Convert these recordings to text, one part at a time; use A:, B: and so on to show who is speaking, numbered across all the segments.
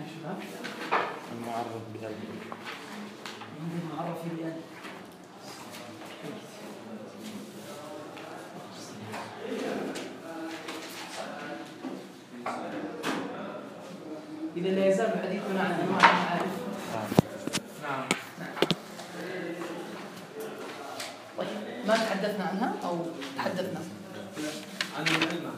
A: شباب؟
B: المعرف بأل.
A: المعرف بأل. إذا لا يزال حديثنا عن أنواع المعارف.
C: نعم.
A: طيب ما تحدثنا عنها أو تحدثنا؟
C: عن العلم.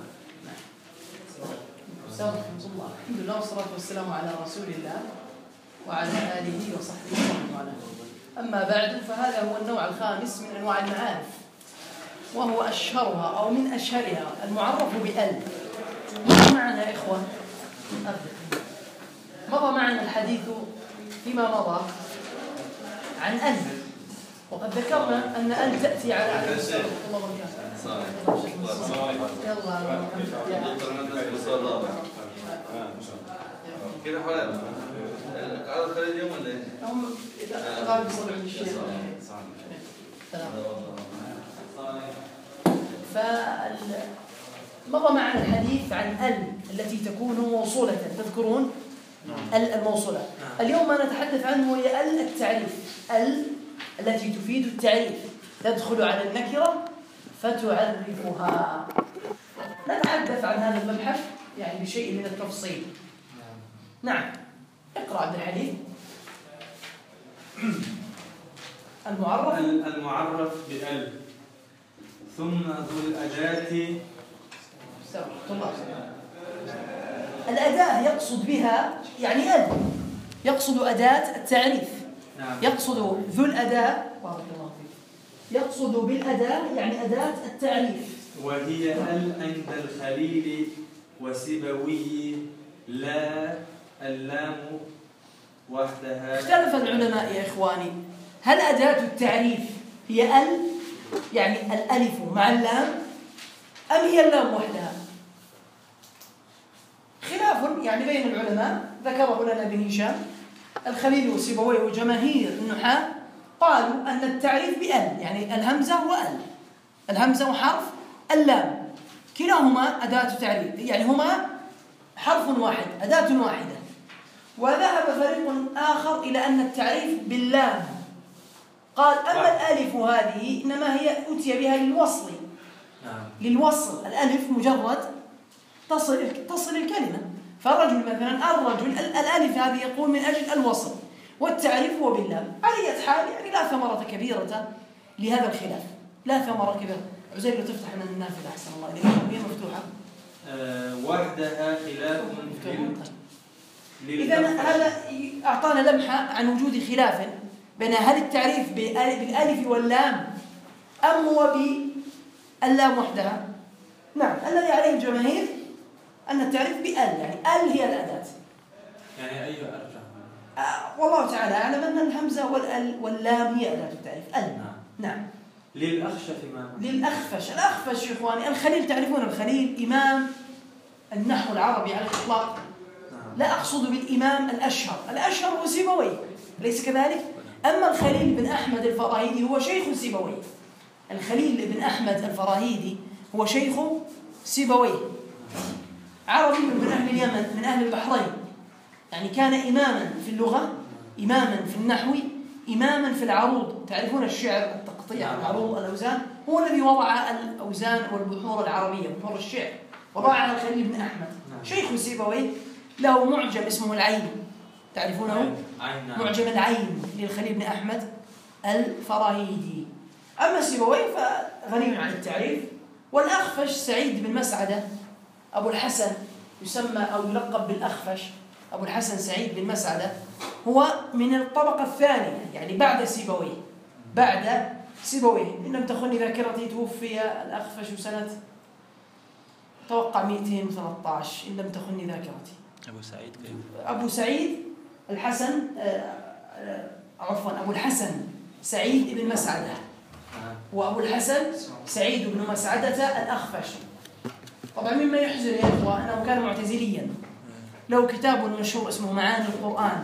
A: ورحمة الله. الحمد لله والصلاة والسلام على رسول الله وعلى آله وصحبه ومن والاه. أما بعد فهذا هو النوع الخامس من أنواع المعارف، وهو أشهرها أو من أشهرها المعرف بأل. مضى معنا يا إخوان مضى معنا الحديث فيما مضى عن أل، وقد ذكرنا أن أل تأتي على الله وبركاته.
D: كده حوالي القعدة خلال اليوم ولا ايه؟
A: هم غالب يصلوا عند الشيخ. فمضى معنا الحديث عن ال التي تكون موصولة، تذكرون ال الموصولة. اليوم ما نتحدث عنه هي ال التعريف، ال التي تفيد التعريف، تدخل على النكرة فتعرفها. نتحدث عن هذا المبحث يعني بشيء من التفصيل. نعم، اقرأ عبد الحليم.
C: المعرف بأل ثم ذو الأداة.
A: الأداة يقصد بها يعني ال، يقصد أداة التعريف.
C: نعم.
A: يقصد ذو الأداة، بارك الله فيك، يقصد بالأداة يعني أداة التعريف.
C: وهي ال عند الخليل وسيبويه لا اللام وحدها.
A: اختلف العلماء يا إخواني، هل أداة التعريف هي ال يعني الألف مع اللام، أم هي اللام وحدها؟ خلاف يعني بين العلماء ذكره لنا ابن هشام. الخليل وسيبويه وجماهير النحاة قالوا أن التعريف بأل يعني الهمزة وأل، الهمزة وحرف اللام كلاهما أداة تعريف، يعني هما حرف واحد أداة واحدة. وذهب فريق آخر إلى أن التعريف باللام، قال أما الألف هذه إنما هي أتي بها للوصل. للوصل، الألف مجرد تصل الكلمة. فالرجل مثلا الرجل الألف هذه يقول من أجل الوصل، والتعريف هو باللام. على أي حال يعني لا ثمرة كبيرة لهذا الخلاف، لا ثمرة كبيرة. عزيز لو تفتح من النافذة أحسن الله إذا هي مفتوحة.
C: وحدها خلاف.
A: إذا هذا أعطانا لمحة عن وجود خلاف بين هل التعريف بالألف واللام أم هو باللام وحدها. نعم، الذي عليه الجماهير أن التعريف بأل يعني أل هي الأداة.
C: يعني أي أرجح؟
A: والله تعالى أعلم أن الهمزة واللام هي أداة التعريف أل. نعم.
C: للأخشف ما؟
A: للأخفش. الأخفش يا إخواني الخليل، تعرفون الخليل إمام النحو العربي على الإطلاق. لا أقصد بالإمام الأشهر هو سيبويه، ليس كذلك؟ أما الخليل بن أحمد الفراهيدي هو شيخ سيبويه. الخليل بن أحمد الفراهيدي هو شيخ سيبويه، عربي من أهل اليمن من أهل البحرين، يعني كان إماما في اللغة، إماما في النحو، إماما في العروض. تعرفون الشعر، التقطيع، العروض، الأوزان، هو الذي وضع الأوزان والبحور العربية، بحور الشعر وضعها الخليل بن أحمد شيخ سيبويه. له معجم اسمه العين، تعرفونه؟ معجم العين للخليل بن أحمد الفراهيدي. أما سيبويه فغني عن التعريف. والأخفش سعيد بن مسعدة أبو الحسن، يسمى أو يلقب بالأخفش. أبو الحسن سعيد بن مسعدة هو من الطبقة الثانية، يعني بعد سيبويه، بعد سيبويه. إن لم تخني ذاكرتي توفي الأخفش سنة توقع 213 إن لم تخني ذاكرتي. أبو سعيد الحسن عفوا أبو الحسن سعيد بن مسعدة، وأبو الحسن سعيد بن مسعدة الأخفش. طبعا مما يحزن يا إخوة أنه كان معتزليا، له كتاب مشهور اسمه معاني القرآن.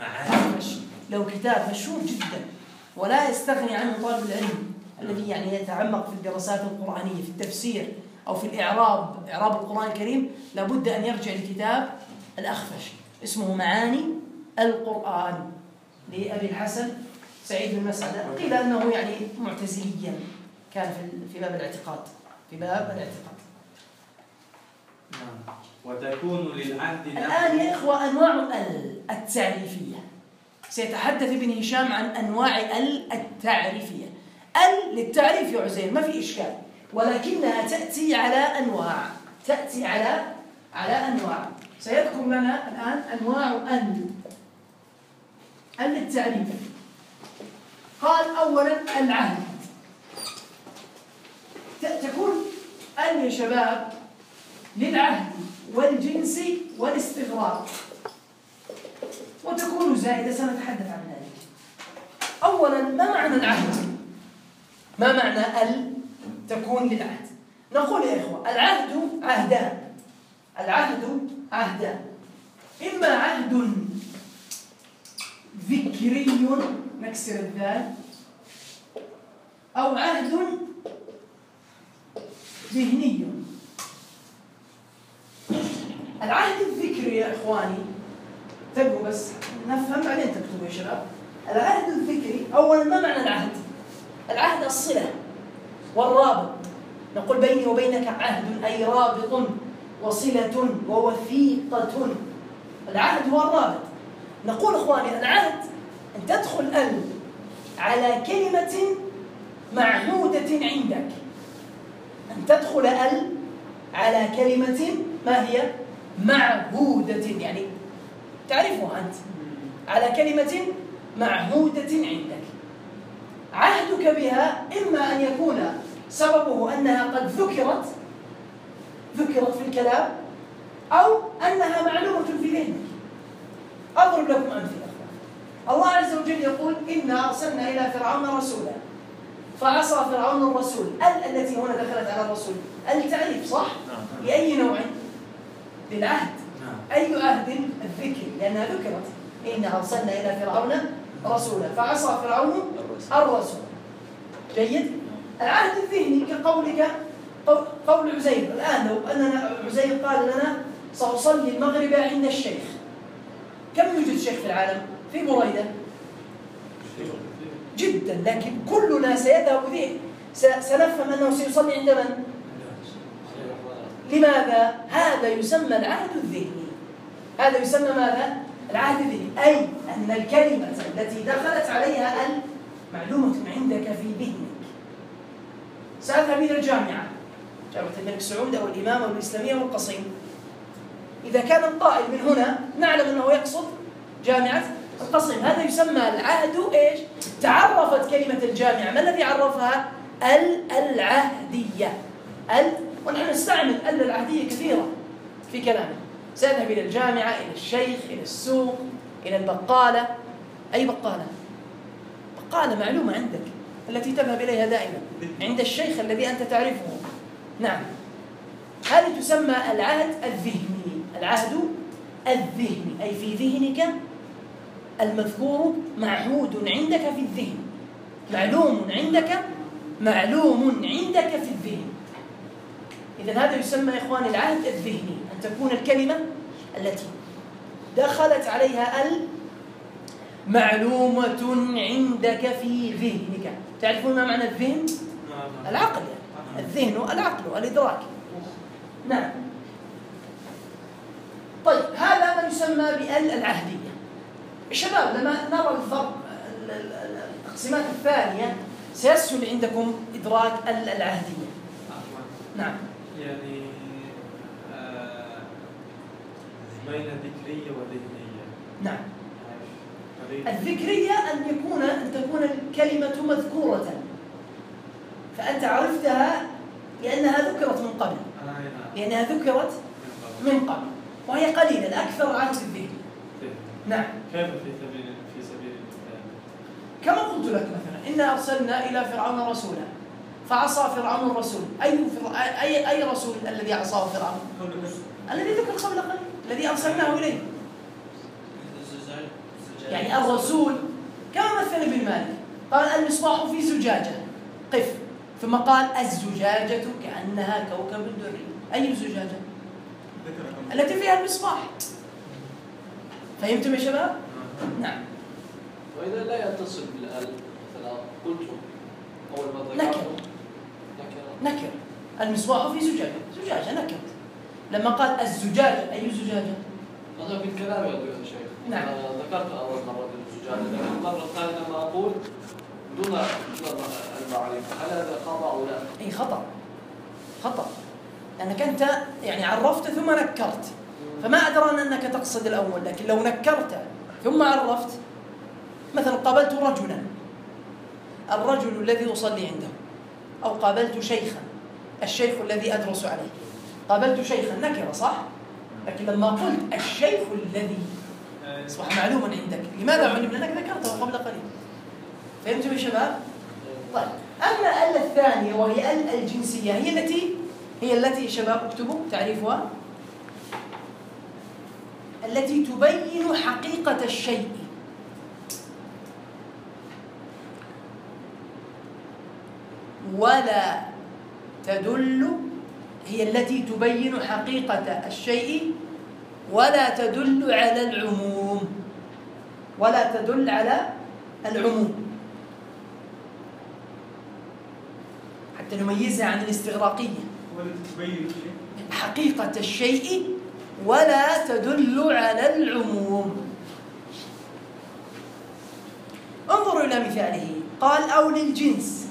A: له كتاب مشهور جدا ولا يستغني عنه طالب العلم الذي يعني يتعمق في الدراسات القرآنية، في التفسير أو في إعراب القرآن الكريم، لابد أن يرجع لكتاب الأخفش. اسمه معاني القرآن لأبي الحسن سعيد بن مسعدة. قيل أنه يعني معتزليا، كان في باب الاعتقاد، في باب الاعتقاد.
C: وتكون للعهد
A: الآن يا إخوة أنواع التعريفية. سيتحدث ابن هشام عن أنواع التعريفية. للتعريف يا عزير ما في إشكال، ولكنها تأتي على أنواع، تأتي على أنواع. سيذكر لنا الآن أنواع للتعريف. قال أولا العهد. تكون يا شباب للعهد والجنس والاستغراق، وتكون زائدة، سنتحدث عن ذلك. أولا ما معنى العهد؟ ما معنى تكون للعهد؟ نقول يا إخوة العهد عهدان. العهد عهدان، إما عهد ذكري نكسر الذال، أو عهد ذهني. العهد الذكري يا إخواني، تبقوا بس نفهم بعدين تكتبوا يا شباب. العهد الذكري أولا ما معنى العهد؟ العهد الصلة والرابط. نقول بيني وبينك عهد أي رابط وصلة ووثيقة. العهد هو الرابط. نقول إخواني العهد أن تدخل على كلمة معهودة عندك، أن تدخل على كلمة ما هي معهودة، يعني تعرفها أنت، على كلمة معهودة عندك. عهدك بها إما أن يكون سببه أنها قد ذكرت في الكلام، أو أنها معلومة في ذهنك. أضرب لكم أمثلة. الله عز وجل يقول إنا أرسلنا إلى فرعون رسولا فعصى فرعون الرسول. التي هنا دخلت على الرسول التعريف، صح؟ لأي نوع؟ للعهد. أي عهد؟ الذكر، لأنها ذكرت. إنا أرسلنا إلى فرعون رسولا فعصى فرعون الرسول. جيد؟ العهد الذهني كقولك قول عزير الآن، لو أننا عزير قال لنا سأصلي المغرب عند الشيخ، كم يوجد شيخ في العالم؟ في بريدة جدا، لكن كلنا سيذهب به، سنفهم أنه سيصلي عند من؟ لماذا؟ هذا يسمى العهد الذهني. هذا يسمى ماذا؟ العهد الذهني، أي أن الكلمة التي دخلت عليها معلومة عندك في ذهنك. سأذهب إلى الجامعة، جامعة الملك سعود أو الإمامة الإسلامية والقصيم. إذا كان القائل من هنا نعلم أنه يقصد جامعة القصيم، هذا يسمى العهد إيش؟ تعرفت كلمة الجامعة، ما الذي عرفها؟ العهدية. ونحن نستعمل العهدية كثيرا في كلامنا. سأذهب إلى الجامعة، إلى الشيخ، إلى السوق، إلى البقالة. أي بقالة؟ بقالة معلومة عندك التي تذهب إليها دائما، عند الشيخ الذي أنت تعرفه. نعم، هذه تسمى العهد الذهني. العهد الذهني أي في ذهنك المذكور، معهود عندك في الذهن، معلوم عندك في الذهن. إذن هذا يسمى يا إخواني العهد الذهني، أن تكون الكلمة التي دخلت عليها معلومة عندك في ذهنك. تعرفون ما معنى الذهن؟ العقل، يعني الذهن العقل والإدراك. نعم. طيب هذا ما يسمى بالعهدية. الشباب لما نرى الضرب التقسيمات الثانية سيسهل عندكم إدراك العهدية. نعم.
C: يعني بين ذكرية وذهنية.
A: نعم. الذكرية أن تكون الكلمة مذكورة، فأنت عرفتها لأنها ذكرت من قبل، وهي قليلة. الأكثر عن الذهن. نعم.
C: كيف في سبيل المثال؟
A: كما قلت لك مثلا إنا أرسلنا إلى فرعون رسولا فعصى فرعون الرسول. أي رسول الذي عصاه فرعون؟ الذي ذكر قبل قليل، الذي أرسلناه إليه. يعني الرسول كما مثل ابن مالك قال المصباح في زجاجة، قف، ثم قال الزجاجة كأنها كوكب دري. أي الزجاجة؟ التي فيها المصباح. فهمتم يا شباب؟ نعم.
E: وإذا لا يتصل بالآل مثلا قلت أول ما
A: نكر.
E: ذكرته
A: نكر. المصباح في زجاجة نكر. لما قال الزجاجة، أي زجاجة؟
E: هذا في الكلام يا شيخ.
A: نعم.
E: أنا ذكرت أول مرة الزجاجة، لكن المرة الثانية لما أقول دون المعرفة، هل هذا خطأ أو لا؟
A: أي خطأ لأنك أنت يعني عرفت ثم نكرت، فما أدرى أنك تقصد الأول. لكن لو نكرت ثم عرفت، مثلا قابلت رجلا، الرجل الذي أصلي عنده، أو قابلت شيخا، الشيخ الذي أدرس عليه. قابلت شيخا نكرة صح؟ لكن لما قلت الشيخ الذي أصبح معلوما عندك. لماذا علم؟ لأنك ذكرته قبل قليل. فهمتم يا شباب؟ طيب، أما ال الثانية وهي ال الجنسية، هي التي شباب اكتبوا تعريفها، التي تبين حقيقة الشيء ولا تدل، هي التي تبين حقيقة الشيء ولا تدل على العموم، ولا تدل على العموم، حتى نميزها عن الاستغراقية. حقيقة الشيء ولا تدل على العموم. انظروا إلى مثاله، قال أو للجنس.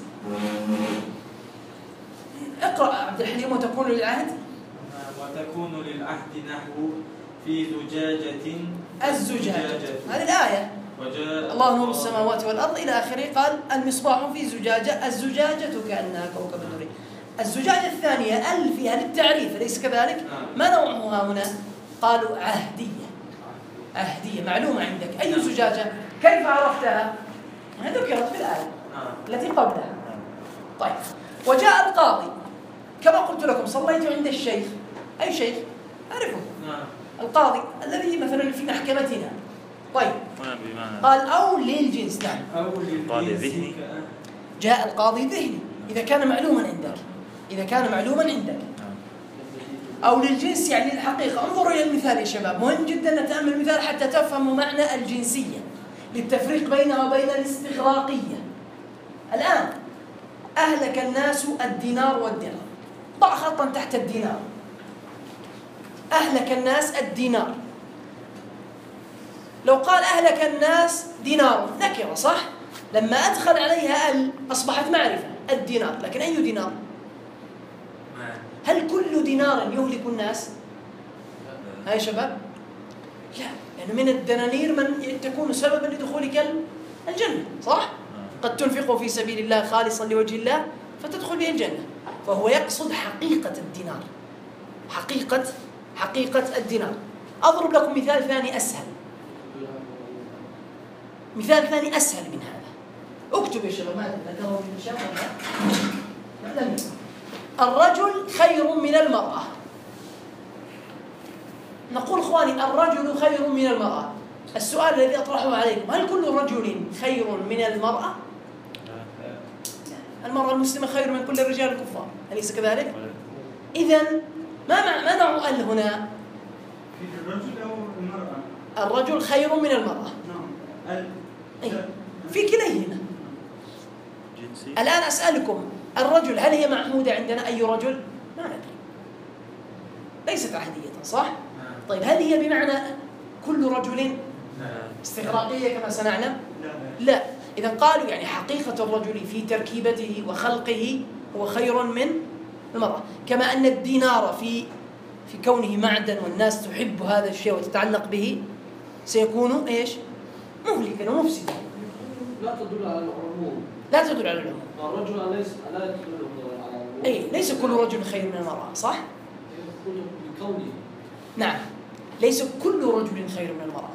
A: اقرأ عبد الحليم. وتكون للعهد،
C: وتكون للعهد نحو في زجاجة
A: الزجاجة، هذه الآية. الله نور السماوات والأرض إلى آخره. قال المصباح في زجاجة، الزجاجة كأنها كوكب دري. الزجاجة الثانية ال فيها للتعريف، أليس كذلك؟ ما نوعها هنا؟ قالوا عهدية معلومة عندك. أي زجاجة؟ كيف عرفتها؟ ذكرت في الآية التي قبلها. طيب، وجاء القاضي كما قلت لكم، صليت عند الشيخ. أي شيخ؟ أعرفه، القاضي الذي مثلا في محكمتنا. طيب، قال أو للجنس. نعم،
C: قاضي ذهني.
A: جاء القاضي ذهني إذا كان معلوما عندك، أو للجنس يعني الحقيقة. انظروا إلى المثال يا شباب، مهم جدا نتأمل المثال حتى تفهموا معنى الجنسية للتفريق بينها وبين الاستغراقية. الآن أهلك الناس الدينار والدرهم، ضع خطا تحت الدينار. أهلك الناس الدينار، لو قال أهلك الناس دينار نكرة صح؟ لما أدخل عليها ال أصبحت معرفة، الدينار. لكن أي دينار؟ هل كل دينار يهلك الناس؟ هاي شباب؟ لا، لأنه من الدنانير من تكون سببا لدخولك الجنة صح؟ قد تنفق في سبيل الله خالصا لوجه الله فتدخل به الجنة. فهو يقصد حقيقة الدينار، حقيقة الدينار. أضرب لكم مثال ثاني أسهل، من هذا. اكتب يا شباب، ما ذكره من الشاب ولا الرجل خير من المرأة. نقول اخواني الرجل خير من المرأة. السؤال الذي أطرحه عليكم، هل كل رجل خير من المرأة؟ المرأة المسلمة خير من كل الرجال الكفار، أليس كذلك؟ إذن ما نوع ال هنا؟
F: في الرجل أو المرأة؟
A: الرجل خير من المرأة.
F: نعم.
A: في كليهما. الآن أسألكم، الرجل هل هي محمودة عندنا؟ أي رجل؟ ما ندري، ليست عهدية صح؟ طيب، هل هي بمعنى كل رجل استغراقية كما سنعلم؟ لا. إذا قالوا يعني حقيقة الرجل في تركيبته وخلقه هو خير من المرأة، كما أن الدينار في كونه معدن والناس تحب هذا الشيء وتتعلق به سيكون إيش؟ مهلكا ومفسدا.
E: لا تدل على العموم.
A: الرجل
E: لا يدل على العموم.
A: أي، ليس كل رجل خير من المرأة صح؟
E: بكونه.
A: نعم، ليس كل رجل خير من المرأة.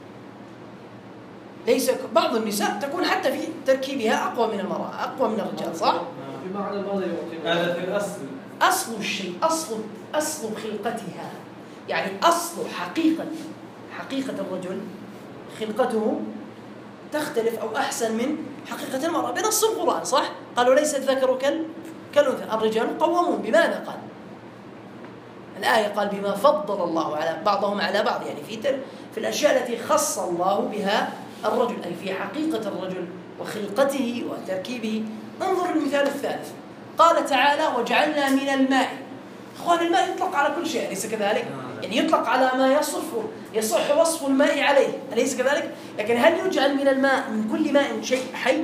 A: ليس بعض النساء تكون حتى في تركيبها أقوى من المرأة، أقوى من الرجال صح؟
E: بمعنى ماذا يعطي؟
C: هذا في الأصل.
A: أصل الشيء، أصل خلقتها، يعني أصل حقيقة الرجل خلقته تختلف أو أحسن من حقيقة المرأة بنص القرآن صح؟ قالوا ليس الذكر كالأنثى، الرجال قوامون. بماذا قال؟ الآية قال بما فضل الله على بعضهم على بعض، يعني في الأشياء التي خص الله بها الرجل، أي في حقيقة الرجل وخلقته وتركيبه. انظر المثال الثالث، قال تعالى وجعلنا من الماء. أخوان الماء يطلق على كل شيء أليس كذلك؟ يعني يطلق على ما يصح وصف الماء عليه أليس كذلك؟ لكن هل يجعل من الماء من كل ماء شيء حي؟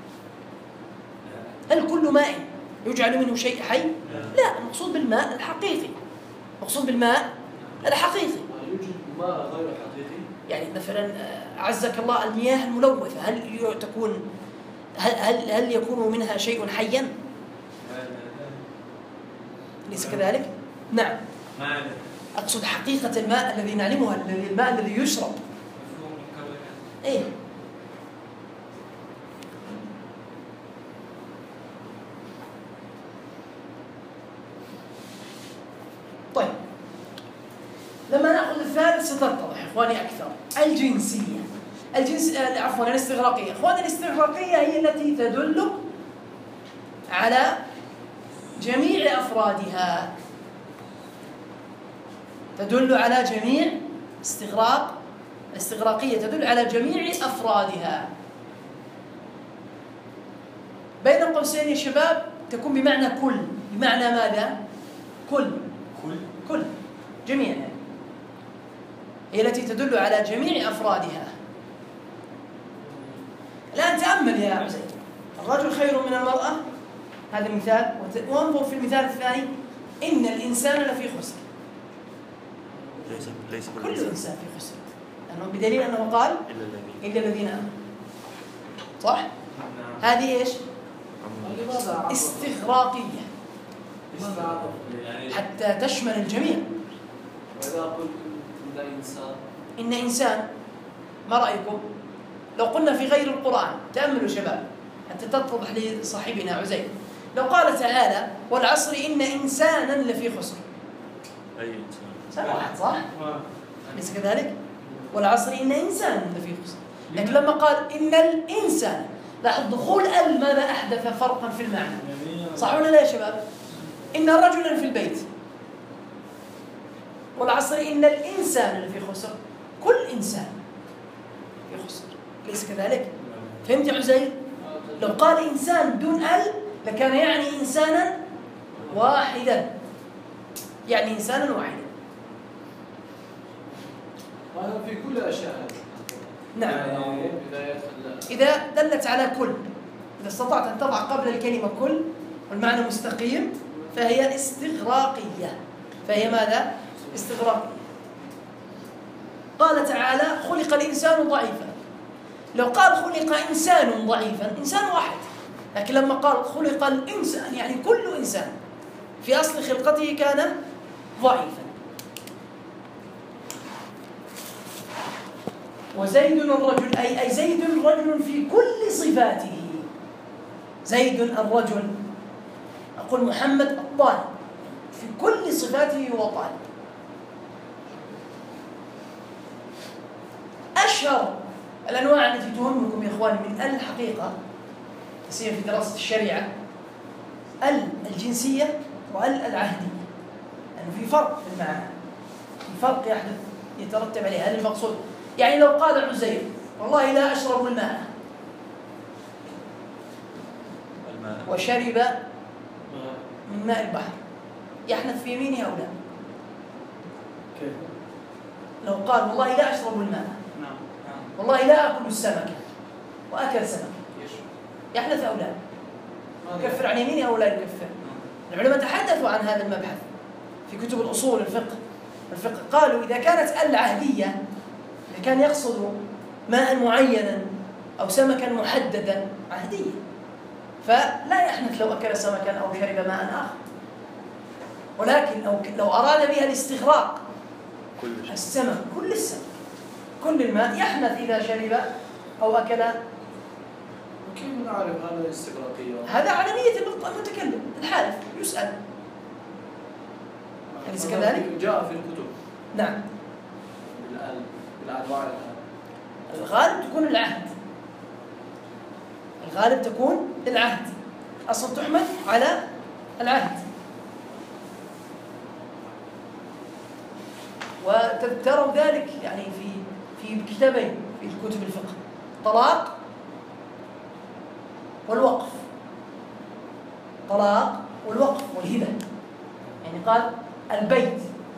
A: هل كل ماء يجعل منه شيء حي؟ لا، المقصود بالماء الحقيقي، مقصود بالماء الحقيقي.
E: يوجد ماء غير حقيقي؟
A: يعني مثلا أعزك الله المياه الملوثة هل يكون منها شيء حيا؟ أليس كذلك؟ نعم. أقصد حقيقة الماء الذي نعلمها، الماء الذي يشرب. إيه؟ طيب، لما نأخذ الثالث ستتضح إخواني أكثر. الجنسية، عفوا الاستغراقية. إخواني الاستغراقية هي التي تدل على جميع أفرادها، تدل على جميع الاستغراقية تدل على جميع أفرادها. بين قوسين يا شباب تكون بمعنى كل. بمعنى ماذا؟ كل جميع، هي التي تدل على جميع أفرادها. الآن تأمل يا عزيز، الرجل خير من المرأة، هذا مثال. وانظر في المثال الثاني، إن الإنسان لفي خسر.
B: ليس
A: كل إنسان في خسر، لأنه بدليل أنه قال إلا الذين آمنوا. صح؟ هذه إيش؟ استغراقية حتى تشمل الجميع.
E: وإذا قلت
A: إن إنسان، ما رأيكم لو قلنا في غير القرآن؟ تأملوا شباب حتى تتضح لصاحبنا عزيز. لو قال تعالى والعصر إن إنسانا لفي خسر،
B: أي إنسان؟
A: إنسان واحد، صح؟ ليس كذلك؟ والعصر إن إنسانا لفي خسر. لكن لما قال إن الإنسان، لاحظ دخول ماذا أحدث فرقا في المعنى، صح ولا لا يا شباب؟ إن رجلا في البيت، والعصر إن الإنسان لفي خسر، كل إنسان في خسر، ليس كذلك؟ فهمت يا عزيز؟ لو قال إنسان دون لكان يعني إنسانا واحدا، يعني إنسانا واحدا.
E: هذا في كل أشياء.
A: نعم. إذا دلت على كل، إذا استطعت أن تضع قبل الكلمة كل والمعنى مستقيم فهي استغراقية. فهي ماذا؟ استغراقية. قال تعالى خلق الإنسان ضعيفا. لو قال خلق إنسان ضعيفا، إنسان واحد، لكن لما قال خلق الإنسان يعني كل إنسان في أصل خلقته كان ضعيفا. وزيد الرجل أي زيد رجل في كل صفاته. زيد الرجل، أقول محمد الطالب في كل صفاته هو طالب. أشهر الأنواع التي تهمكم يا إخواني من الحقيقة سيما في دراسة الشريعة الجنسية والعهدية، لأنه في فرق في المعنى، في فرق يترتب عليه. هذا المقصود. يعني لو قال عزير والله لا أشرب الماء وشرب من ماء البحر، يحنث في يمينه أو لا؟
F: كيف؟
A: لو قال والله لا أشرب الماء، والله لا أكل السمكة وأكل سمكة، يحنث أو لا؟ يكفر عن يمينه أو لا يكفر؟ العلماء تحدثوا عن هذا المبحث في كتب الأصول الفقه. قالوا إذا كانت العهدية، إذا كان يقصد ماء معينا أو سمكا محددا، عهدية، فلا يحنث لو أكل سمكا أو شرب ماء آخر. ولكن لو أراد بها الاستغراق، السمك كل السمك كل الماء يحنث إذا شرب أو أكل.
E: كيف نعرف هذا الاستغراقية؟
A: هذا على نية المتكلم الحالف يسأل، أليس كذلك؟
E: جاء في الكتب.
A: نعم.
E: بالأنواع
A: الغالب تكون العهد، الغالب تكون العهد، أصلا تحمل على العهد. تروا ذلك يعني في كتابين في كتب الفقه: طلاق والوقف. طلاق والوقف والهبة. يعني قال البيت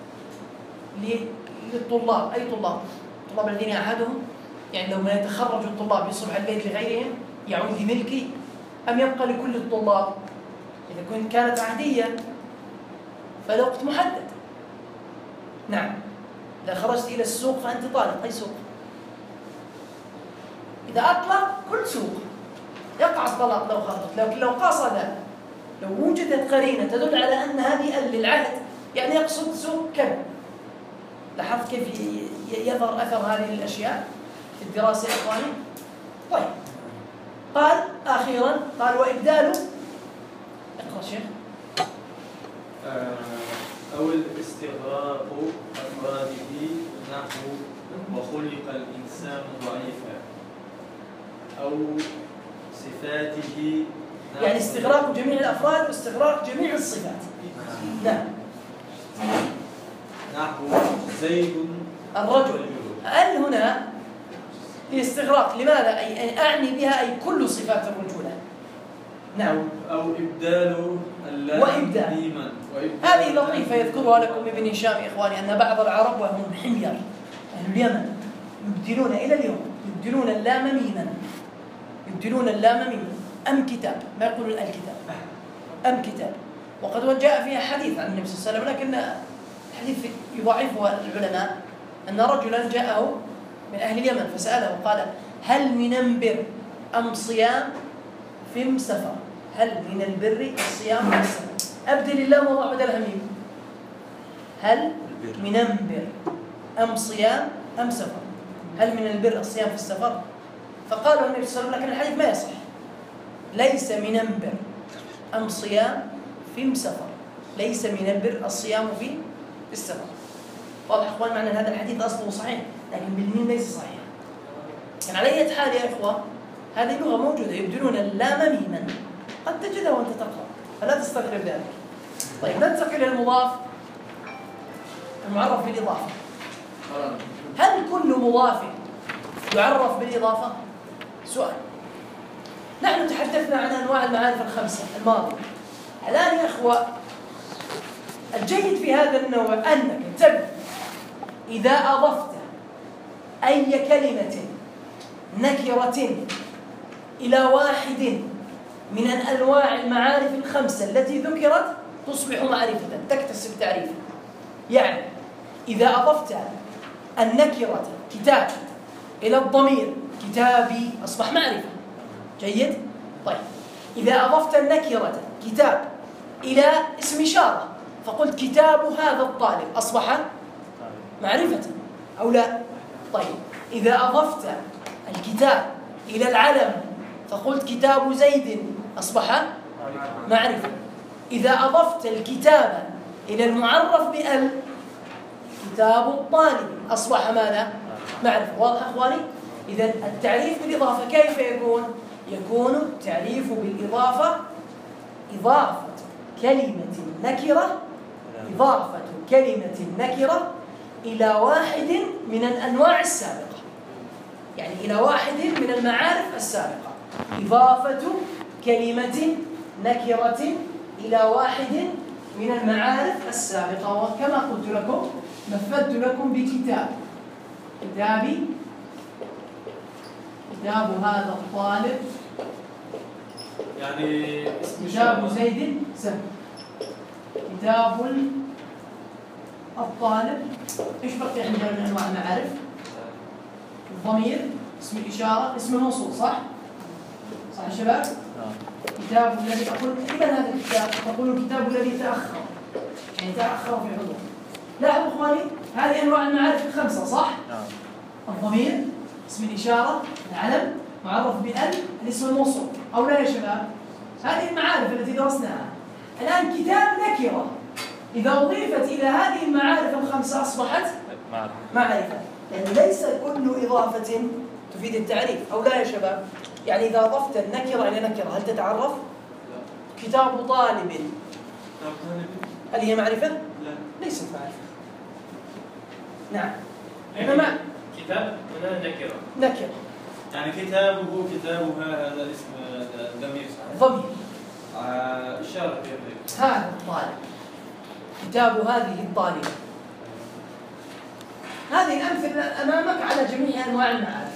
A: للطلاب، أي طلاب؟ الطلاب الذين أحدهم يعني لو ما يتخرج الطلاب يصبح البيت لغيرهم يعود لملكي، أم يبقى لكل الطلاب؟ إذا كانت عهدية فالوقت محدد. نعم، إذا خرجت إلى السوق فأنت طالق، أي سوق؟ إذا أطلق كل سوق يقع الطلاق لو خرجت. لكن لو قصد، لو وجدت قرينة تدل على أن هذه للعهد، يعني يقصد سوق كذا. لاحظت كيف يظهر أثر هذه الأشياء في الدراسة يا إخواني؟ طيب، قال أخيرا قال وإبدال، اقرأ شيخ.
C: أو الاستغراق أفراده نحو وخلق الإنسان ضعيفا، أو صفاته
A: يعني استغراق جميع الأفراد واستغراق جميع الصفات. نعم.
C: نحو زيد
A: الرجل. ال هنا الاستغراق، لماذا؟ أي أعني بها أي كل صفات الرجولة. نعم.
C: أو إبدال اللام
A: وإبدال.
C: ميما.
A: هذه لطيفة يذكرها لكم ابن هشام إخواني، أن بعض العرب وهم حمير أهل اليمن يبدلون إلى اليوم يبدلون اللام ميما، يبدلون اللام ميما. أم كتاب، ما يقولون الكتاب، أم كتاب. وقد جاء فيها حديث عن النبي صلى الله عليه وسلم، لكن حديث يضعفه العلماء، أن رجلا جاءه من أهل اليمن فسأله قال هل من البر أم صيام فيم سفر؟ هل من البر الصيام أم السفر؟ أبدل اللام وضع بدلها ميم. هل من البر أم صيام أم سفر؟ هل من البر الصيام في السفر؟ فقال النبي صلى الله عليه وسلم لكن الحديث ما يصح، ليس من البر أم صيام فيم سفر، ليس من البر الصيام في السفر. واضح أخوان معنى هذا الحديث أصله صحيح لكن بالميم ليس صحيح. كان على أي حال يا إخوة هذه لغة موجودة، يبدلون اللام ميما، قد تجدها وأنت تقرأ فلا تستغرب ذلك. طيب ننتقل إلى المضاف المعرف بالإضافة. هل كل مضاف يعرف بالإضافة؟ سؤال. نحن تحدثنا عن أنواع المعارف الخمسة الماضية. الآن يا إخوة الجيد في هذا النوع أنك تبدأ إذا أضفت أي كلمة نكرة إلى واحد من أنواع المعارف الخمسة التي ذكرت تصبح معرفة، تكتسب تعريفا. يعني إذا أضفت النكرة كتاب إلى الضمير كتابي أصبح معرفة. جيد؟ طيب إذا أضفت النكرة كتاب إلى اسم إشارة فقلت كتاب هذا الطالب أصبح معرفة أو لا؟ طيب إذا أضفت الكتاب إلى العلم فقلت كتاب زيد أصبح معرفة. إذا أضفت الكتاب إلى المعرف بأل كتاب الطالب أصبح ماذا؟ معرفة. واضح أخواني؟ إذن التعريف بالإضافة كيف يكون؟ يكون التعريف بالإضافة إضافة كلمة نكرة، إضافة كلمة نكرة إلى واحد من الأنواع السابقة، يعني إلى واحد من المعارف السابقة. إضافة كلمة نكرة إلى واحد من المعارف السابقة. وكما قلت لكم مثلت لكم بكتاب، كتابي كتاب هذا الطالب،
C: يعني
A: كتاب زيد سهل، كتاب الطالب. ايش بقي عندنا من انواع المعارف؟ الضمير، اسم الاشاره، اسم الموصول، صح يا شباب؟ كتاب الذي اقول اذا هذا الكتاب تقول الكتاب الذي تاخر، يعني تاخر في حضور. لاحظوا اخواني هذه انواع المعارف الخمسه، صح؟ الضمير، اسم الاشاره، العلم، معرف بال، الاسم الموصول، او لا يا شباب؟ هذه المعارف التي درسناها. الان كتاب نكره إذا أضيفت إلى هذه المعارف الخمسة أصبحت معرفة، لأن ليس كل إضافة تفيد التعريف، أو لا يا شباب؟ يعني إذا أضفت النكرة إلى نكرة هل تتعرف؟ كتاب طالب هل هي معرفة؟
C: لا،
A: ليست معرفة. نعم. إنما
C: كتاب هنا نكرة.
A: نكرة.
C: يعني كتابه كتابها هذا اسم ضمير صحيح؟
A: ضمير.
C: إشارة كيف؟
A: هذا الطالب. كتاب هذه الطالبة. هذه الأمثلة أمامك على جميع أنواع المعارف.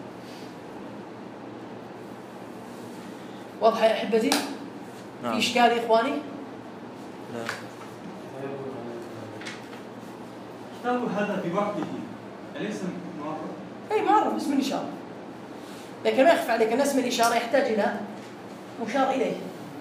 A: واضحة يا أحبتي؟
B: نعم.
A: في إشكال يا إخواني؟
B: لا.
C: كتاب هذا بوحده أليس معرف؟
A: أي معرف اسم الإشارة، لكن ما يخفى عليك أن اسم الإشارة يحتاج إلى مشار إليه.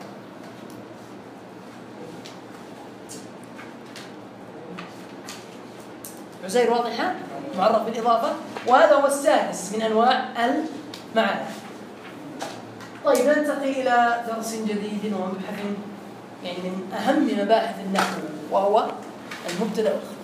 A: عزير واضحة؟ معرف بالإضافة، وهذا هو السادس من أنواع المعارف. طيب ننتقل إلى درس جديد ومبحث يعني من أهم مباحث النحو، وهو المبتدأ والخبر.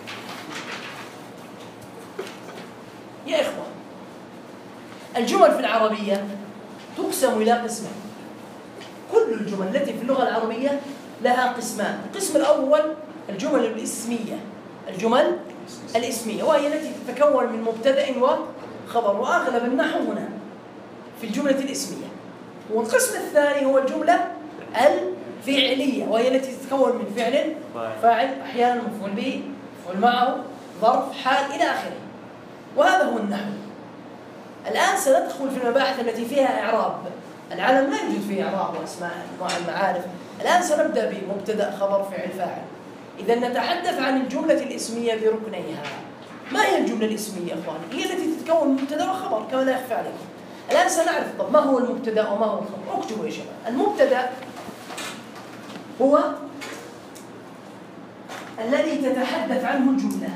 A: يا إخوة، الجمل في العربية تقسم إلى قسمين. كل الجمل التي في اللغة العربية لها قسمان. القسم الأول الجمل الإسمية، الجمل الإسمية، وهي التي تتكون من مبتدأ وخبر، وأغلب النحو هنا في الجملة الإسمية. والقسم الثاني هو الجملة الفعلية، وهي التي تتكون من فعل، فاعل، أحيانا مفعول به، مفعول معه، ظرف، حال، إلى آخره. وهذا هو النحو. الآن سندخل في المباحث التي فيها إعراب. العالم لا يوجد فيه إعراب وأسماء أنواع المعارف. الآن سنبدأ بمبتدأ، خبر، فعل، فاعل. إذا نتحدث عن الجملة الإسمية بركنيها. ما هي الجملة الإسمية يا أخواني؟ هي التي تتكون من مبتدأ وخبر كما لا يخفى عليكم. الآن سنعرف طب ما هو المبتدأ وما هو الخبر. اكتبوا يا شباب. المبتدأ هو الذي تتحدث عنه الجملة.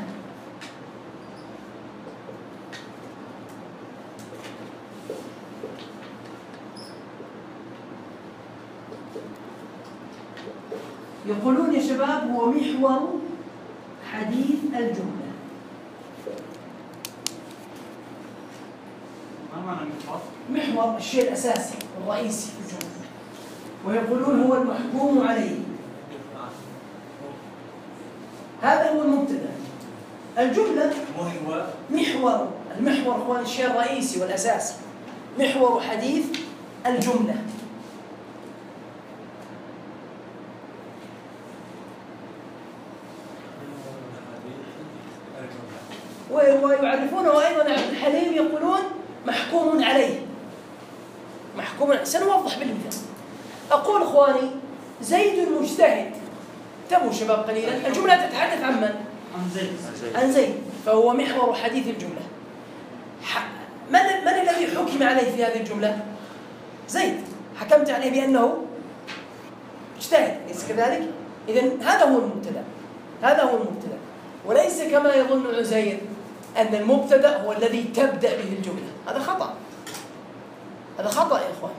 A: يقولون يا شباب هو محور حديث الجملة.
C: ما معنى محور؟
A: محور الشيء الأساسي الرئيسي في الجملة، ويقولون هو المحكوم عليه. هذا هو المبتدأ. الجملة محور. المحور هو الشيء الرئيسي والأساسي، محور حديث الجملة. ويعرفونه أيضا عبد الحليم، يقولون محكوم عليه. محكوم عليه. سنوضح بالمثال. أقول إخواني زيد مجتهد. انتبهوا شباب قليلا. الجملة تتحدث عن من؟ عن زيد، فهو محور حديث الجملة. من الذي حكم عليه في هذه الجملة؟ زيد. حكمت عليه بأنه مجتهد، ليس كذلك؟ إذن هذا هو المبتدأ. هذا هو المبتدأ، وليس كما يظن عزير أن المبتدأ هو الذي تبدأ به الجملة. هذا خطأ. هذا خطأ يا إخوان.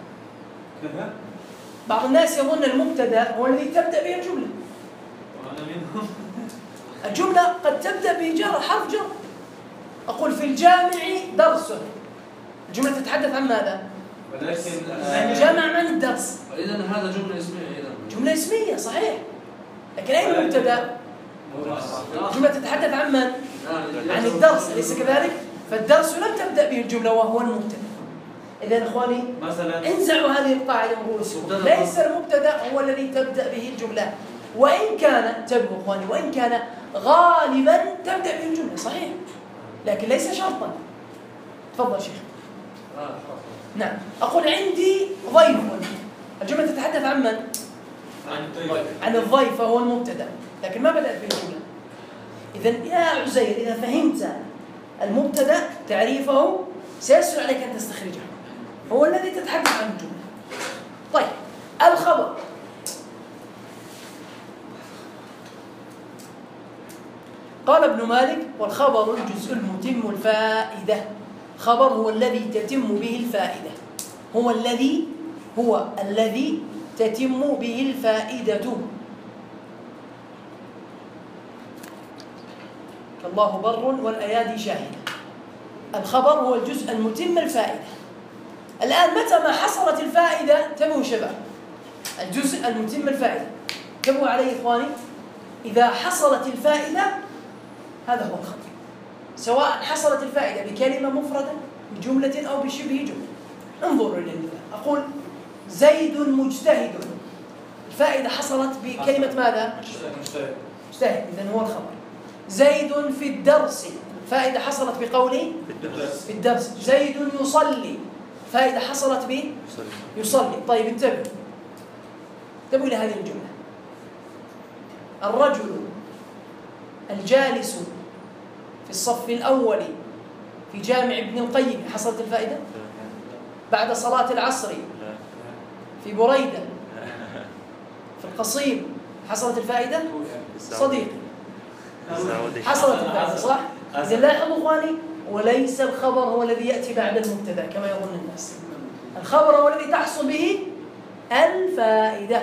A: بعض الناس يظن المبتدأ هو الذي تبدأ به الجملة.
C: وأنا منهم.
A: الجملة قد تبدأ بجر، حرف جر. أقول في الجامع درس. الجملة تتحدث عن ماذا؟ عن جامع من الدرس.
E: إذا هذا جملة اسمية. إذا
A: جملة اسمية صحيح، لكن أين المبتدأ؟ الجملة تتحدث عن من؟ عن الدرس، أليس كذلك؟ فالدرس لم تبدأ به الجملة وهو المبتدأ. إذا إخواني انزعوا هذه القاعدة من رؤوسكم. ليس المبتدأ هو الذي تبدأ به الجملة، وإن كان، انتبهوا إخواني، وإن كان غالبا تبدأ به الجملة صحيح، لكن ليس شرطا. تفضل شيخ. نعم. أقول عندي ضيف. الجملة تتحدث عن من؟ عن الضيف، فهو المبتدأ، لكن ما بدأت به الجملة. إذن يا عزير إذا فهمت المبتدأ تعريفه سيسهل عليك أن تستخرجه، هو الذي تتحدث عن الجملة. طيب الخبر. قال ابن مالك: والخبر الجزء المتم الفائدة. خبر هو الذي تتم به الفائدة، هو الذي تتم به الفائدة. الله بر والأيادي شاهدة. الخبر هو الجزء المتم الفائدة. الآن متى ما حصلت الفائدة، انتبهوا شباب، الجزء المتم الفائدة، انتبهوا علي إخواني، إذا حصلت الفائدة هذا هو الخبر. سواء حصلت الفائدة بكلمة مفردة بجملة أو بشبه جملة. انظروا للمثال، أقول زيد مجتهد، الفائدة حصلت بكلمة ماذا؟ مجتهد، إذن هو الخبر. زيد في الدرس، فائدة حصلت بقوله في الدرس. زيد يصلي، فائدة حصلت به يصلي. طيب انتبهوا إلى هذه الجملة. الرجل الجالس في الصف الأول في جامع ابن القيم، حصلت الفائدة؟ بعد صلاة العصر في بريدة في القصيم، حصلت الفائدة؟ صديقي، حصلت الفائدة صح؟ إذا لاحظوا إخواني، وليس الخبر هو الذي يأتي بعد المبتدأ كما يظن الناس. الخبر هو الذي تحصل به الفائدة.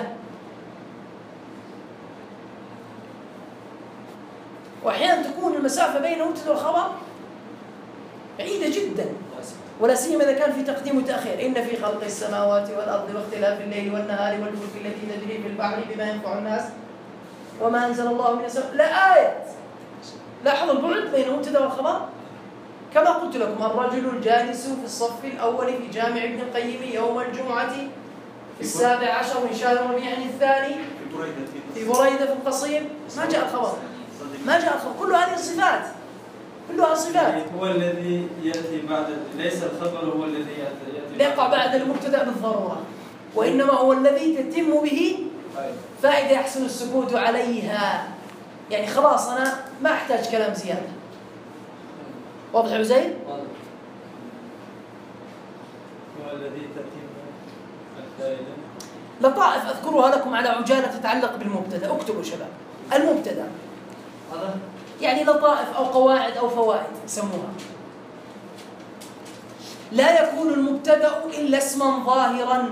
A: وأحيانا تكون المسافة بين المبتدأ والخبر بعيدة جدا، ولا سيما إذا كان في تقديم وتأخير. إن في خلق السماوات والأرض واختلاف الليل والنهار والفلك التي تجري في البحر بما ينفع الناس وما أنزل الله من السماء، لآيات. لاحظوا البعد بين المبتدأ والخبر. كما قلت لكم، الرجل الجالس في الصف الأول في جامع ابن القيم يوم الجمعة في 17 من شهر ربيع الثاني في بريدة في القصيم، ما جاء الخبر، ما جاء الخبر. كل هذه الصفات، كلها صفات.
C: هو الذي يأتي بعد، ليس الخبر هو الذي يأتي
A: يقع بعد المبتدأ بالضرورة، وإنما هو الذي تتم به فائدة يحسن السكوت عليها. يعني خلاص أنا ما أحتاج كلام زيادة. واضح يا زيد؟
C: هو الذي تتم الفائدة.
A: لطائف أذكرها لكم على عجالة تتعلق بالمبتدأ. اكتبوا شباب المبتدأ، يعني لطائف أو قواعد أو فوائد سموها. لا يكون المبتدأ إلا اسما ظاهرا،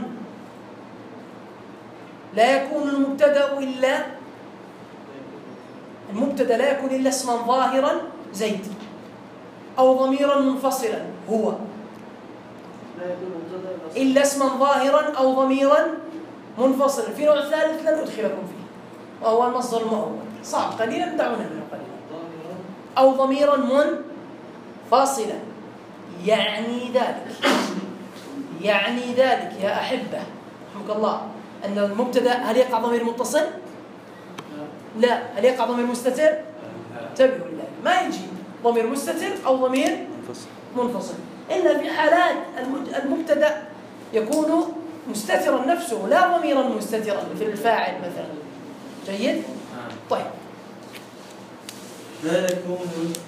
A: لا يكون المبتدأ إلا المبتدأ لا يكون إلا اسما ظاهرا زيد، أو ضميرا منفصلا هو، إلا اسما ظاهرا أو ضميرا منفصلا. في نوع ثالث لن أدخلكم فيه وهو المصدر المؤول، صعب قليلا، دعونا منه قليلا. أو ضميرا منفصلا، يعني ذلك يا أحبة رحمك الله أن المبتدأ هل يقع ضمير متصل؟ لا. هل يقع ضمير مستتر؟ انتبهوا لله، ما يجي ضمير مستتر أو ضمير منفصل إلا في حالات المبتدأ يكون مستترا نفسه لا ضميرا مستترا في الفاعل مثلا. جيد؟ طيب
C: لا يكون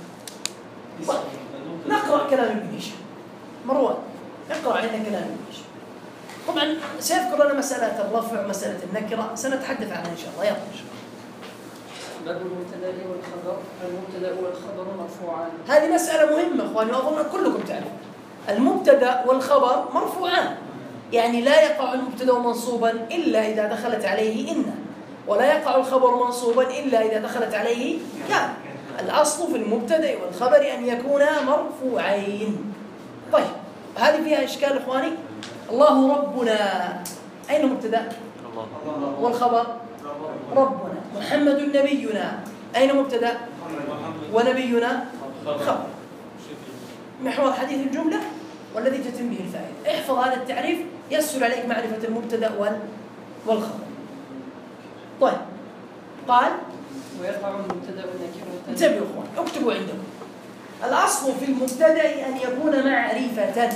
A: نقرأ كلام ابن هشام. مروان اقرأ علينا كلام ابن هشام. طبعا سيذكر لنا مسألة الرفع ومسألة النكرة، سنتحدث عنها إن شاء الله. يلا.
G: باب المبتدأ والخبر. المبتدأ والخبر مرفوعان.
A: هذه مسألة مهمة أخواني، وأظن كلكم تعرفون. المبتدأ والخبر مرفوعان، يعني لا يقع المبتدأ منصوبا إلا إذا دخلت عليه إن، ولا يقع الخبر منصوبا إلا إذا دخلت عليه كان. الأصل في المبتدأ والخبر أن يكونا مرفوعين. طيب هذه فيها إشكال إخواني. الله ربنا، أين مبتدأ؟ والخبر ربنا. محمد نبينا، أين مبتدأ؟ ونبينا خبر. محور حديث الجملة والذي تتم به الفائدة. احفظ هذا التعريف يسهل عليك معرفة المبتدأ والخبر. طيب قال
G: ويقع المبتدأ والنكرة.
A: انتبهوا اخوان، اكتبوا عندكم. الأصل في المبتدأ أن يكون معرفة.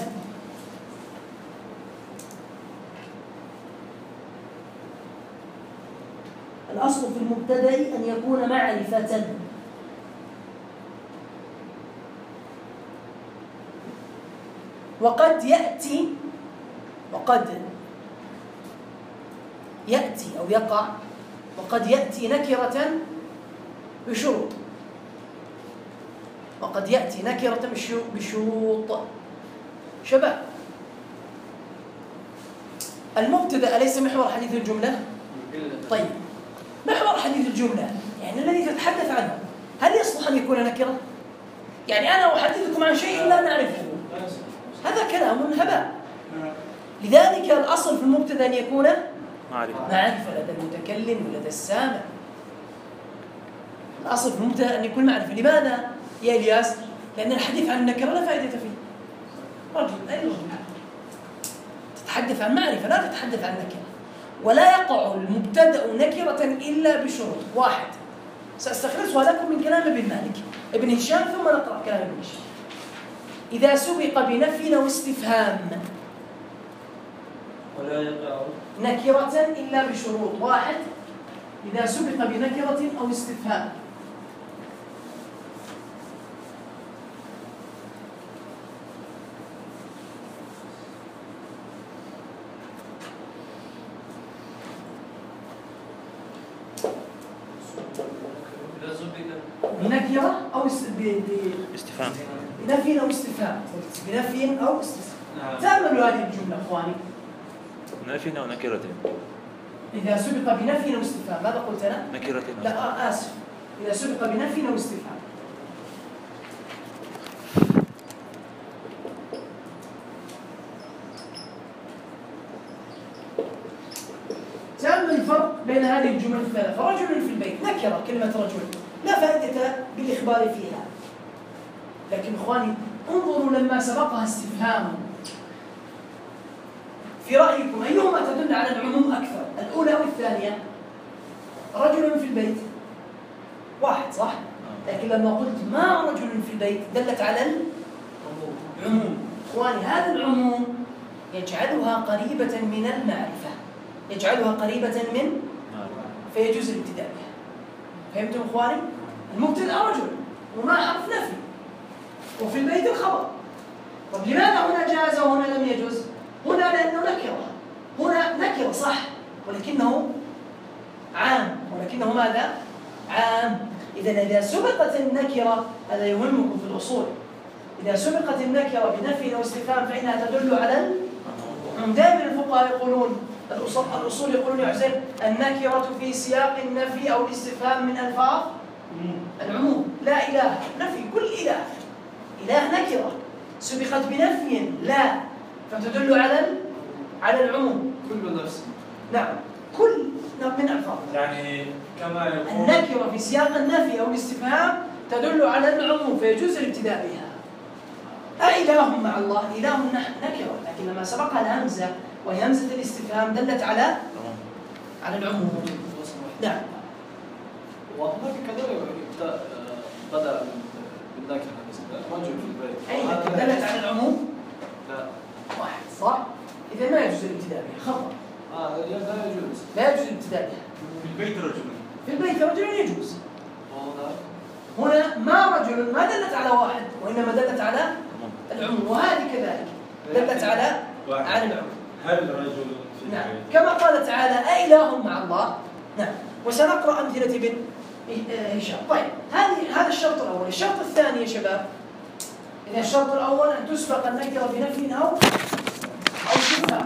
A: الأصل في المبتدأ أن يكون معرفة. وقد يأتي أو يقع، وقد يأتي نكرة بشروط، وقد يأتي نكرة بشروط. شباب المبتدأ أليس محور حديث الجملة؟ طيب محور حديث الجملة يعني الذي تتحدث عنه، هل يصلح أن يكون نكرة؟ يعني أنا أحدثكم عن شيء لا نعرفه، هذا كلام هباء. لذلك الأصل في المبتدأ أن يكون معرفة لدى المتكلم ولدى السامع. الأصل في المبتدأ أن يكون معرفة. لماذا يا إلياس؟ لأن الحديث عن النكرة لا فائدة فيه. رجل أي رجل؟ تتحدث عن معرفة لا تتحدث عن نكرة. ولا يقع المبتدأ نكرة إلا بشروط. واحد، سأستخلصها لكم من كلام ابن مالك ابن هشام ثم نقرأ كلام ابن هشام. إذا سبق بنفي أو استفهام
C: ولا يقع
A: نكرة إلا بشروط. واحد، إذا سبق بنكرة أو استفهام. بنكرة أو
B: استفهام.
A: بنفي أو استفهام. بنفي أو استفهام. تأملوا هذه الجملة أخواني.
B: نفي أو نكرة؟
A: إذا سبق بنفي أو استفهام. ماذا قلت أنا؟
B: نكرة.
A: لا آسف. إذا سبق بنفي أو استفهام. تأمل الفرق بين هذه الجمل الثلاثة. رجل في البيت، نكرة كلمة رجل، لا فائدة بالإخبار فيها. لكن إخواني انظروا لما سبقها استفهام. في رأيكم أيهما تدل على العموم أكثر؟ الأولى أو الثانية؟ رجل في البيت واحد صح؟ لكن لما قلت ما رجل في البيت دلت على العموم. إخواني هذا العموم يجعلها قريبة من المعرفة، يجعلها قريبة من، فيجوز الابتداء بها. فهمتم إخواني؟ المبتدأ رجل وما حرف نفي، وفي البيت الخبر. طب لماذا هنا جاز وهنا لم يجوز؟ هنا لأنه نكرة، هنا نكرة صح ولكنه عام، ولكنه ماذا؟ عام. إذا سبقت النكرة، هذا يهمكم في الأصول، إذا سبقت النكرة بنفي أو استفهام فإنها تدل على العموم. دائما الفقهاء يقولون، الأصول يقولون يا حسين النكرة في سياق النفي أو الاستفهام من ألفاظ العموم. لا إله، نفي كل إله، إله نكرة سبقت بنفي لا فتدل على العموم.
E: كل نفس.
A: نعم، كل من ألفاظ.
C: يعني كما يقول
A: النكرة في سياق النفي أو الاستفهام تدل على العموم فيجوز الابتداء بها. أإله مع الله؟ إله نكرة، لكن لما سبقها الهمزة وهي همزة الاستفهام دلت على العموم. نعم.
E: وهناك كذلك بدأ بالنكرة رجل في البيت.
A: أي دلت على العموم؟
E: لا.
A: واحد صح؟ إذا ما يجوز الابتداء بها، خطأ.
E: لا يجوز.
A: لا يجوز الابتداء بها.
C: في البيت رجل.
A: في البيت رجل يجوز.
E: وهنا
A: هنا ما رجل ما دلت على واحد وإنما دلت على العموم، وهذه كذلك دلت على العموم.
C: هل رجل في
A: نعم،
C: البيت؟
A: كما قال تعالى أإله مع الله. نعم، وسنقرأ أمثلة ابن هشام. طيب هذا الشرط الأول. الشرط الثاني يا شباب، إذا الشرط الأول أن تسبق النكرة بنفي أو استفهام.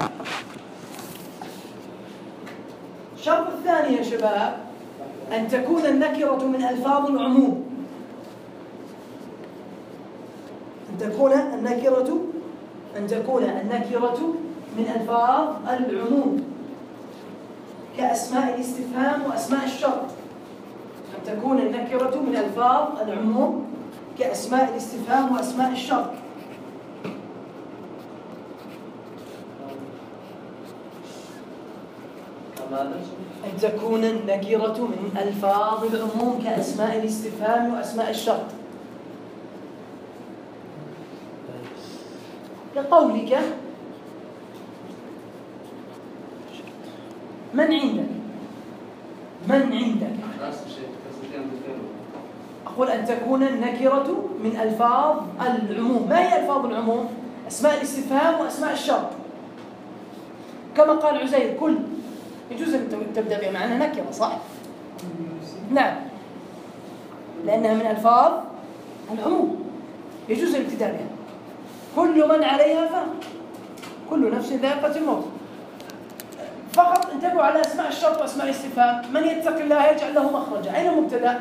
A: الشرط الثاني يا شباب أن تكون النكرة من ألفاظ العموم. أن تكون النكرة من ألفاظ العموم كأسماء الاستفهام وأسماء الشرط. أن تكون النكرة من ألفاظ العموم كأسماء الاستفهام وأسماء الشرط. أن تكون النكرة من ألفاظ العموم كأسماء الاستفهام وأسماء الشرط. كقولك من عندك؟ من عندك؟ أقول أن تكون النكرة من ألفاظ العموم. ما هي ألفاظ العموم؟ أسماء الاستفهام وأسماء الشرط. كما قال عزير كل، يجوز أن تبدأ بها معنى نكرة صح؟ نعم، لأنها من ألفاظ العموم يجوز الابتداء بها. كل من عليها فان، كل نفس ذائقة الموت. فقط انتبهوا على أسماء الشرط وأسماء الاستفهام. من يتق الله يجعل له مخرجا. أين مبتدأ؟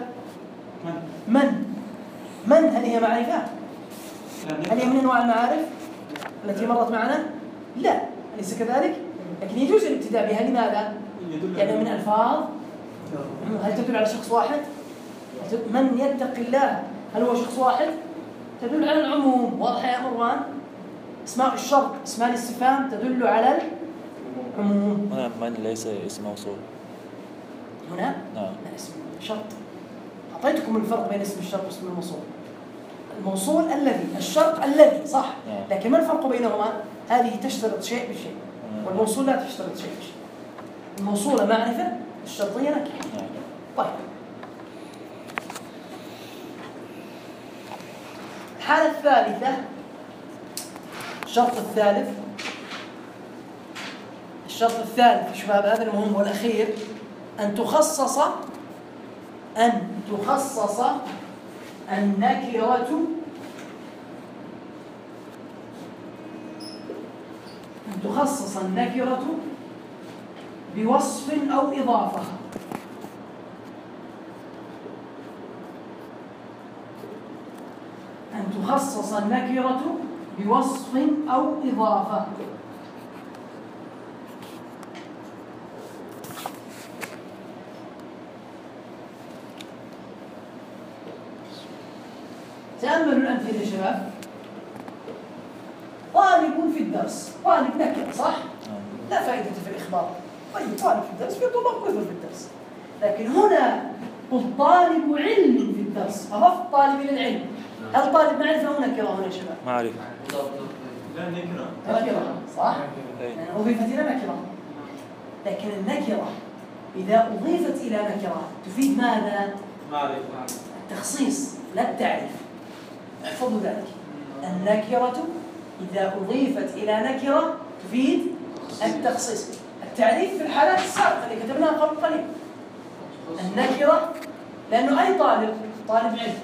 A: من هل هي معرفة؟ هل هي من أنواع المعارف التي مرت معنا؟ لا، أليس كذلك؟ لكن يجوز الابتداء بها. لماذا؟ لأنها من ألفاظ. هل تدل على شخص واحد؟ من يتق الله هل هو شخص واحد؟ تدل على العموم. واضح يا مروان؟ اسماء الشرط، اسماء الاستفهام تدل على العموم.
B: هنا من ليس اسم موصول.
A: هنا
B: نعم.
A: لا، اسم شرط. أعطيتكم الفرق بين اسم الشرط واسم الموصول. الموصول الذي، الشرط الذي، صح؟ لكن ما الفرق بينهما؟ هذه تشترط شيء بشيء، والموصول لا تشترط شيء بشيء. الموصولة معرفة، الشرطية نكرة. طيب، الحالة الثالثة، الشرط الثالث شباب، هذا المهم والأخير، أن تخصص النكرة بوصف أو إضافة. تأملوا الأمثلة يا شباب. طالب في الدرس، طالب نكرة صح؟ لا فائدة في الإخبار. طيب طالب في الدرس، في طلاب كثر في الدرس. لكن هنا قل طالب علم في الدرس، أضفت طالب إلى العلم. هل طالب معرفة أو نكرة هنا يا شباب؟
B: معرفة.
C: لا نكرة.
A: نكرة صح؟ يعني أضيفت إلى نكرة. لكن النكرة إذا أضيفت إلى نكرة تفيد ماذا؟
C: معرفة.
A: التخصيص لا التعريف. احفظوا ذلك. النكرة إذا أضيفت إلى نكرة تفيد التخصيص. التعريف في الحالات السابقة اللي كتبناها قبل قليل. النكرة لأنه أي طالب علم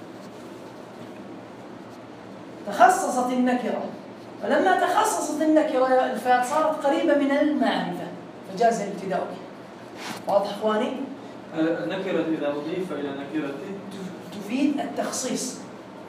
A: تخصصت النكرة، فلما تخصصت النكرة يا الفات صارت قريبة من المعرفة فجاز الابتداء بها. واضح إخواني؟
C: النكرة إذا أضيف إلى نكرة
A: تفيد التخصيص.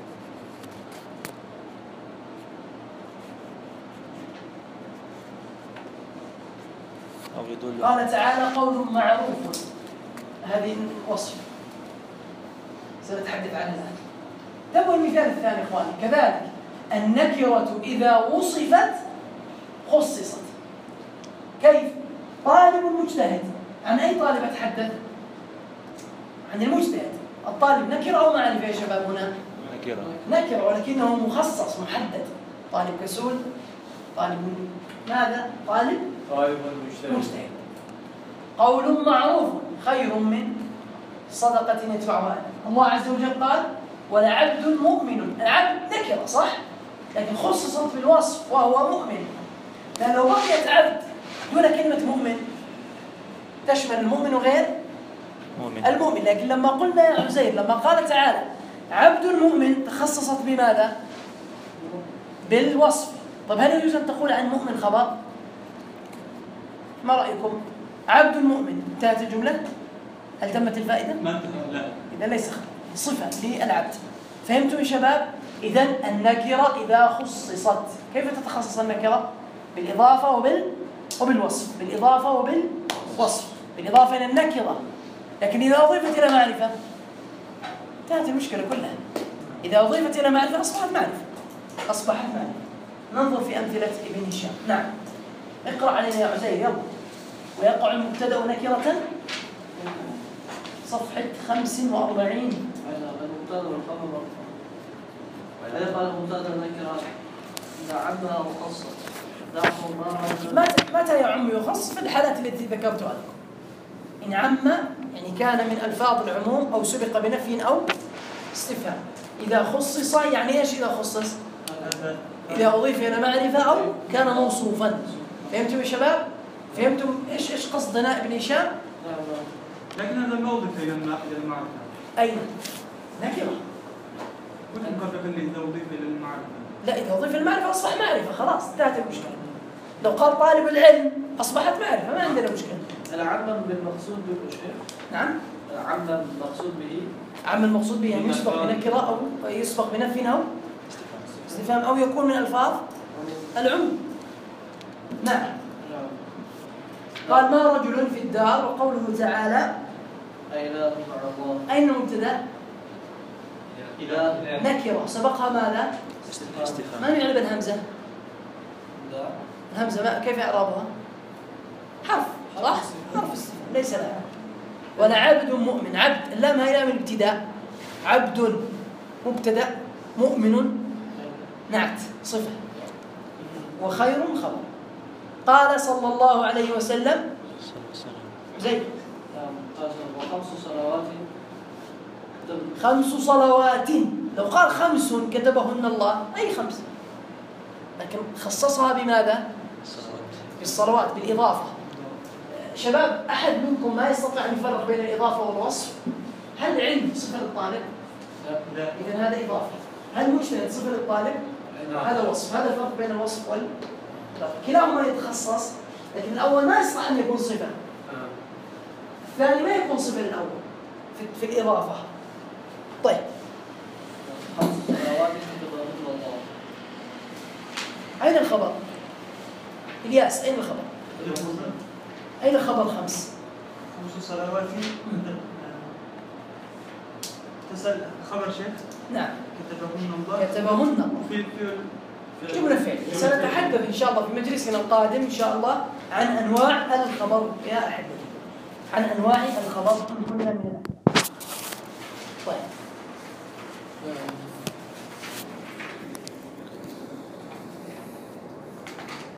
A: قال تعالى قول معروف، هذه وصف سنتحدث عنها الآن. تبوا المثال الثاني إخواني، كذلك النكرة إذا وصفت خصصت. كيف؟ طالب مجتهد، عن أي طالب أتحدث؟ عن المجتهد. الطالب نكرة أو معرفة يا شباب هنا؟ نكرة ولكنه مخصص محدد. طالب كسول، طالب ماذا؟ طالب مجتهد. قول معروف خير من صدقة يدفعها. الله عز وجل قال ولعبد مؤمن. العبد نكرة صح؟ لكن خصصت بالوصف وهو مؤمن. لأن لو بقيت عبد دون كلمة مؤمن تشمل المؤمن وغير المؤمن. لكن لما قلنا يا عزير، لما قال تعالى عبد مؤمن تخصصت بماذا؟ بالوصف. طيب هل يجوز أن تقول عن مؤمن خبر؟ ما رأيكم؟ عبد مؤمن انتهت الجملة؟ هل تمت الفائدة؟
C: لا.
A: إذا ليس خبر، صفة للعبد. فهمتوا يا شباب؟ إذن النكرة إذا خصصت، كيف تتخصص النكرة؟ بالإضافة وبالوصف. بالإضافة وبالوصف. بالإضافة إلى النكرة. لكن إذا أضيفت إلى معرفة انتهت المشكلة كلها. إذا أضيفت إلى معرفة أصبحت معرفة. ننظر في أمثلة ابن هشام. نعم، اقرأ علينا يا عزير يلا. ويقع المبتدأ نكرة صفحة 45.
E: المبتدأ والخبر مرفوع. وإذا قال المبتدأ نكرة إذا عمها وخصص
A: متى يعم يخص؟ في الحالات التي ذكرتها لكم. إن عم يعني كان من ألفاظ العموم أو سبق بنفي أو استفهام. إذا خصص يعني إيش؟ إذا خصص إذا أضيف إلى معرفة أو كان موصوفا. فهمتم يا شباب؟ فهمتم إيش قصدنا ابن هشام؟
C: لكن هذا ما أضيف إلى المعرفة.
A: أين؟ نكرة.
C: كنت قبلك اللي إذا أضيف إلى المعرفة.
A: لا، إذا أضيف المعرفة أصبح معرفة خلاص انتهت المشكلة. لو قال طالب العلم أصبحت معرفة ما عندنا مشكلة.
E: العمم بالمقصود به شيء؟
A: نعم؟
E: العمم المقصود به؟
A: عم المقصود به يعني يسبق بنكرة أو يسبق بنفي أو استفهام أو يكون من ألفاظ العموم. نعم. قال ما رجل في الدار، وقوله تعالى
E: أي لا مع الله.
A: أين المبتدأ؟ نكرة سبقها ماذا؟
B: استفهام.
A: ما نعرب الهمزة؟
E: لا.
A: الهمزة كيف إعرابها؟ حرف صح؟ حرف استفهام ليس لها. ولا عبد مؤمن، عبد اللام هي لام الابتداء، عبد مبتدأ، مؤمن نعت صفة، وخير خبر. قال صلى الله عليه وسلم زيد
E: وخمس صلوات
A: 5 صلوات، لو قال 5 كتبهن الله أي 5، لكن خصصها بماذا؟ بالصلوات بالإضافة. شباب أحد منكم ما يستطيع أن يفرق بين الإضافة والوصف؟ هل علم صفة للطالب؟
C: لا.
A: إذن هذا إضافة. هل مجتهد صفة للطالب؟ هذا وصف. هذا الفرق بين الوصف كلاهما يتخصص، لكن الأول ما يصلح أن يكون صفة، الثاني ما يكون صفة للأول في الإضافة. طيب
E: 5 صلوات كتبهن الله.
A: أين الخبر؟ إلياس أين الخبر؟ أين الخبر 5؟
F: 5 صلوات تسأل خبر شيخ؟
A: نعم
F: كتبهن الله.
A: كتبهن الله
F: في
A: جملة فعل. سنتحدث إن شاء الله في مجلسنا القادم إن شاء الله عن أنواع الخبر يا أحبتي، عن أنواع الخبر من هنا من الأحكام.